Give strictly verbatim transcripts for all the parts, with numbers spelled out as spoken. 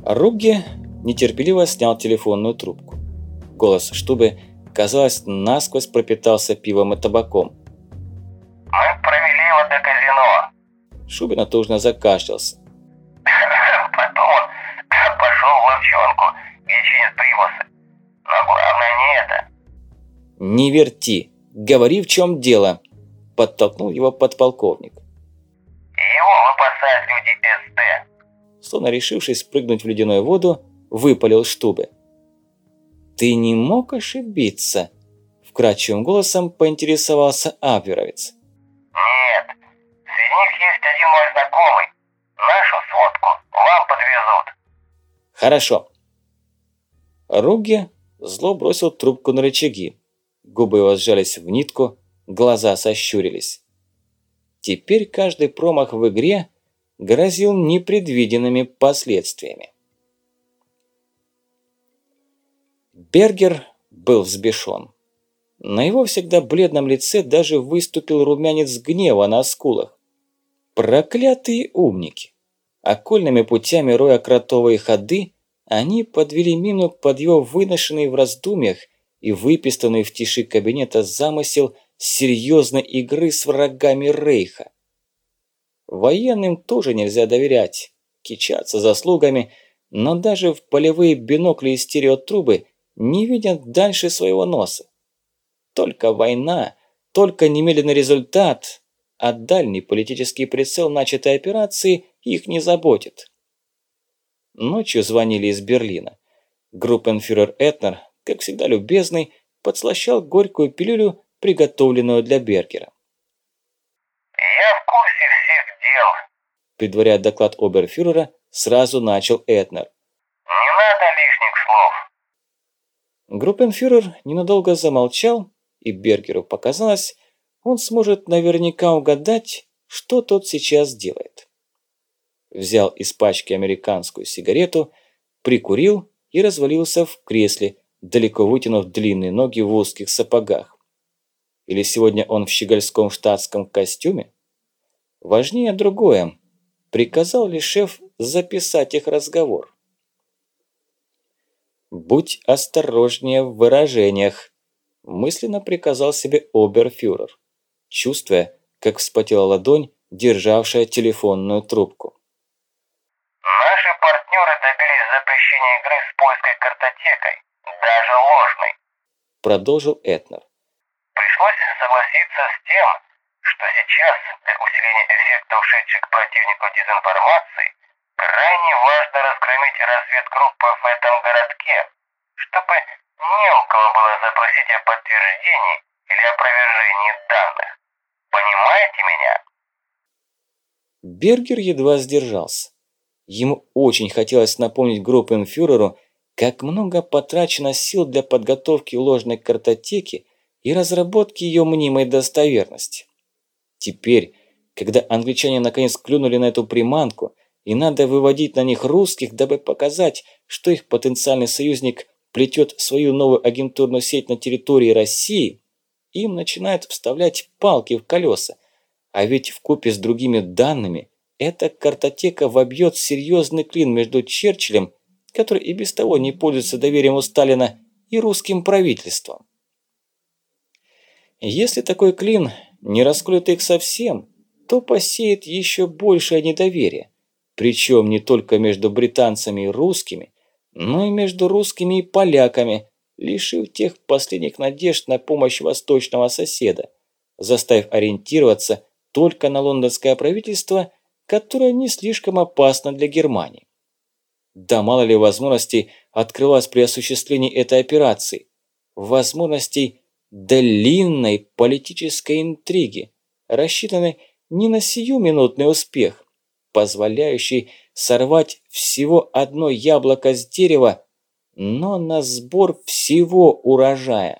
Ругге нетерпеливо снял телефонную трубку. Голос Штубе, казалось, насквозь пропитался пивом и табаком. «Мы провели его до казино». Шубе натужно закашлялся. Потом он пошел в ловчонку, где чинят привосы. Но главное не это. «Не верти! Говори, в чем дело!» – подтолкнул его подполковник. Его выпасают люди эс дэ. Словно решившись спрыгнуть в ледяную воду, выпалил Штубе. «Ты не мог ошибиться?» – вкрадчивым голосом поинтересовался абверовец. Нет, среди них есть один мой знакомый. Нашу сводку вам подвезут. «Хорошо». Ругге зло бросил трубку на рычаги. Губы его сжались в нитку, глаза сощурились. Теперь каждый промах в игре грозил непредвиденными последствиями. Бергер был взбешен. На его всегда бледном лице даже выступил румянец гнева на скулах. Проклятые умники! Окольными путями роя кротовые ходы, они подвели мину под его выношенный в раздумьях и выпистанный в тиши кабинета замысел серьезной игры с врагами Рейха. Военным тоже нельзя доверять, кичаться заслугами, но даже в полевые бинокли и стереотрубы не видят дальше своего носа. Только война, только немедленный результат, а дальний политический прицел начатой операции их не заботит. Ночью звонили из Берлина. Группенфюрер Этнер, как всегда любезный, подслащал горькую пилюлю, приготовленную для Бергера. Я в курсе всех дел. Предваряя доклад оберфюрера, сразу начал Этнер. Не надо лишних слов. Группенфюрер ненадолго замолчал, и Бергеру показалось, он сможет наверняка угадать, что тот сейчас делает. Взял из пачки американскую сигарету, прикурил и развалился в кресле, далеко вытянув длинные ноги в узких сапогах. Или сегодня он в щегольском штатском костюме? Важнее другое. Приказал ли шеф записать их разговор? «Будь осторожнее в выражениях», – мысленно приказал себе оберфюрер, чувствуя, как вспотела ладонь, державшая телефонную трубку. Наши партнеры добились запрещения игры с польской картотекой, даже ложной. Продолжил Этнер. Пришлось согласиться с тем, что сейчас для усиления эффекта ушедшей к противнику дезинформации крайне важно разгромить разведгруппу в этом городке, чтобы не у кого было запросить о подтверждении или опровержении данных. Понимаете меня? Бергер едва сдержался. Ему очень хотелось напомнить группенфюреру, как много потрачено сил для подготовки ложной картотеки и разработки ее мнимой достоверности. Теперь, когда англичане наконец клюнули на эту приманку, и надо выводить на них русских, дабы показать, что их потенциальный союзник плетет свою новую агентурную сеть на территории России, им начинают вставлять палки в колеса. А ведь вкупе с другими данными эта картотека вобьет серьезный клин между Черчиллем, который и без того не пользуется доверием у Сталина, и русским правительством. Если такой клин не раскроет их совсем, то посеет еще большее недоверие, причем не только между британцами и русскими, но и между русскими и поляками, лишив тех последних надежд на помощь восточного соседа, заставив ориентироваться только на лондонское правительство, которое не слишком опасно для Германии. Да мало ли возможностей открылось при осуществлении этой операции, возможностей длинной политической интриги, рассчитанной не на сиюминутный успех, позволяющий сорвать всего одно яблоко с дерева, но на сбор всего урожая.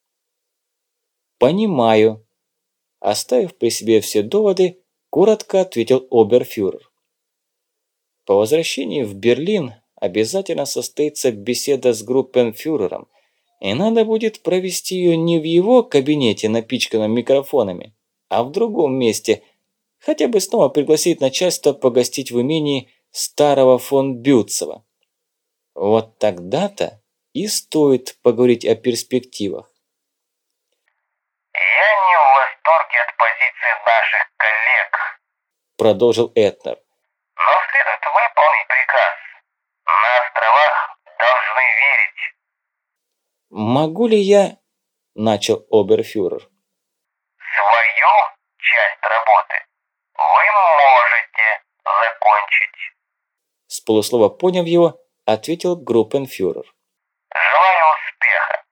«Понимаю», – оставив при себе все доводы, коротко ответил оберфюрер. По возвращении в Берлин обязательно состоится беседа с группенфюрером, и надо будет провести ее не в его кабинете, напичканном микрофонами, а в другом месте, хотя бы снова пригласить начальство погостить в имении старого фон Бютцева. Вот тогда-то и стоит поговорить о перспективах. «Я не в восторге от позиции наших коллег», – продолжил Этнер. «но следует выполнить приказ. На островах должны верить». «Могу ли я...» – начал оберфюрер. «Свою часть работы вы можете закончить», – с полуслова поняв его, ответил группенфюрер. «Желаю успеха».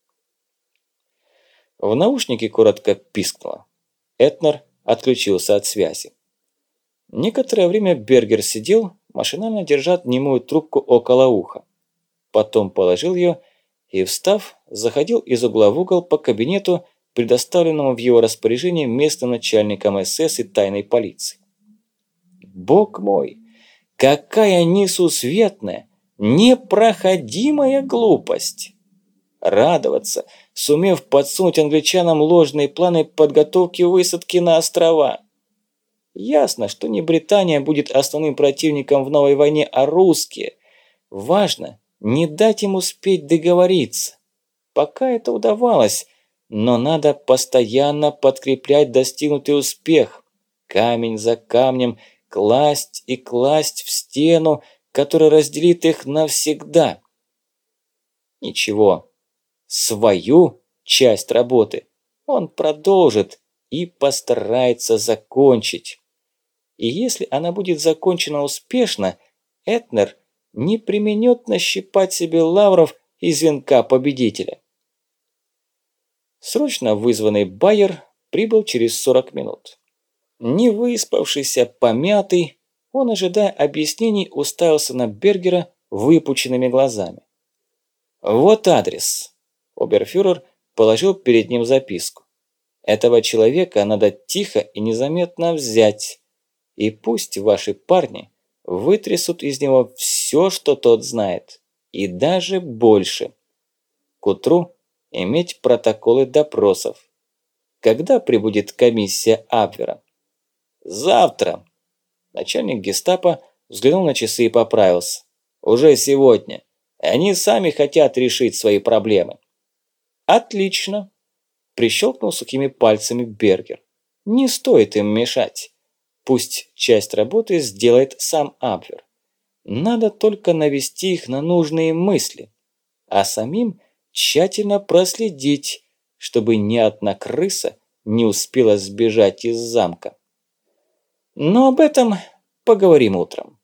В наушнике коротко пискнуло. Этнер отключился от связи. Некоторое время Бергер сидел, машинально держа немую трубку около уха. Потом положил ее и, встав, заходил из угла в угол по кабинету, предоставленному в его распоряжение местным начальником эс эс и тайной полиции. Бог мой, какая несусветная, непроходимая глупость! Радоваться, сумев подсунуть англичанам ложные планы подготовки высадки на острова. Ясно, что не Британия будет основным противником в новой войне, а русские. Важно не дать им успеть договориться. Пока это удавалось, но надо постоянно подкреплять достигнутый успех. Камень за камнем класть и класть в стену, которая разделит их навсегда. Ничего, свою часть работы он продолжит и постарается закончить. И если она будет закончена успешно, Этнер не преминет нащипать себе лавров из венка победителя. Срочно вызванный Байер прибыл через сорок минут. Не выспавшийся, помятый, он, ожидая объяснений, уставился на Бергера выпученными глазами. «Вот адрес». Оберфюрер положил перед ним записку. «Этого человека надо тихо и незаметно взять, и пусть ваши парни вытрясут из него все, что тот знает, и даже больше. К утру иметь протоколы допросов. Когда прибудет комиссия Абвера?» «Завтра». Начальник гестапо взглянул на часы и поправился. «Уже сегодня. Они сами хотят решить свои проблемы». «Отлично», – прищелкнул сухими пальцами Бергер. «Не стоит им мешать. Пусть часть работы сделает сам Абвер. Надо только навести их на нужные мысли, а самим тщательно проследить, чтобы ни одна крыса не успела сбежать из замка. Но об этом поговорим утром».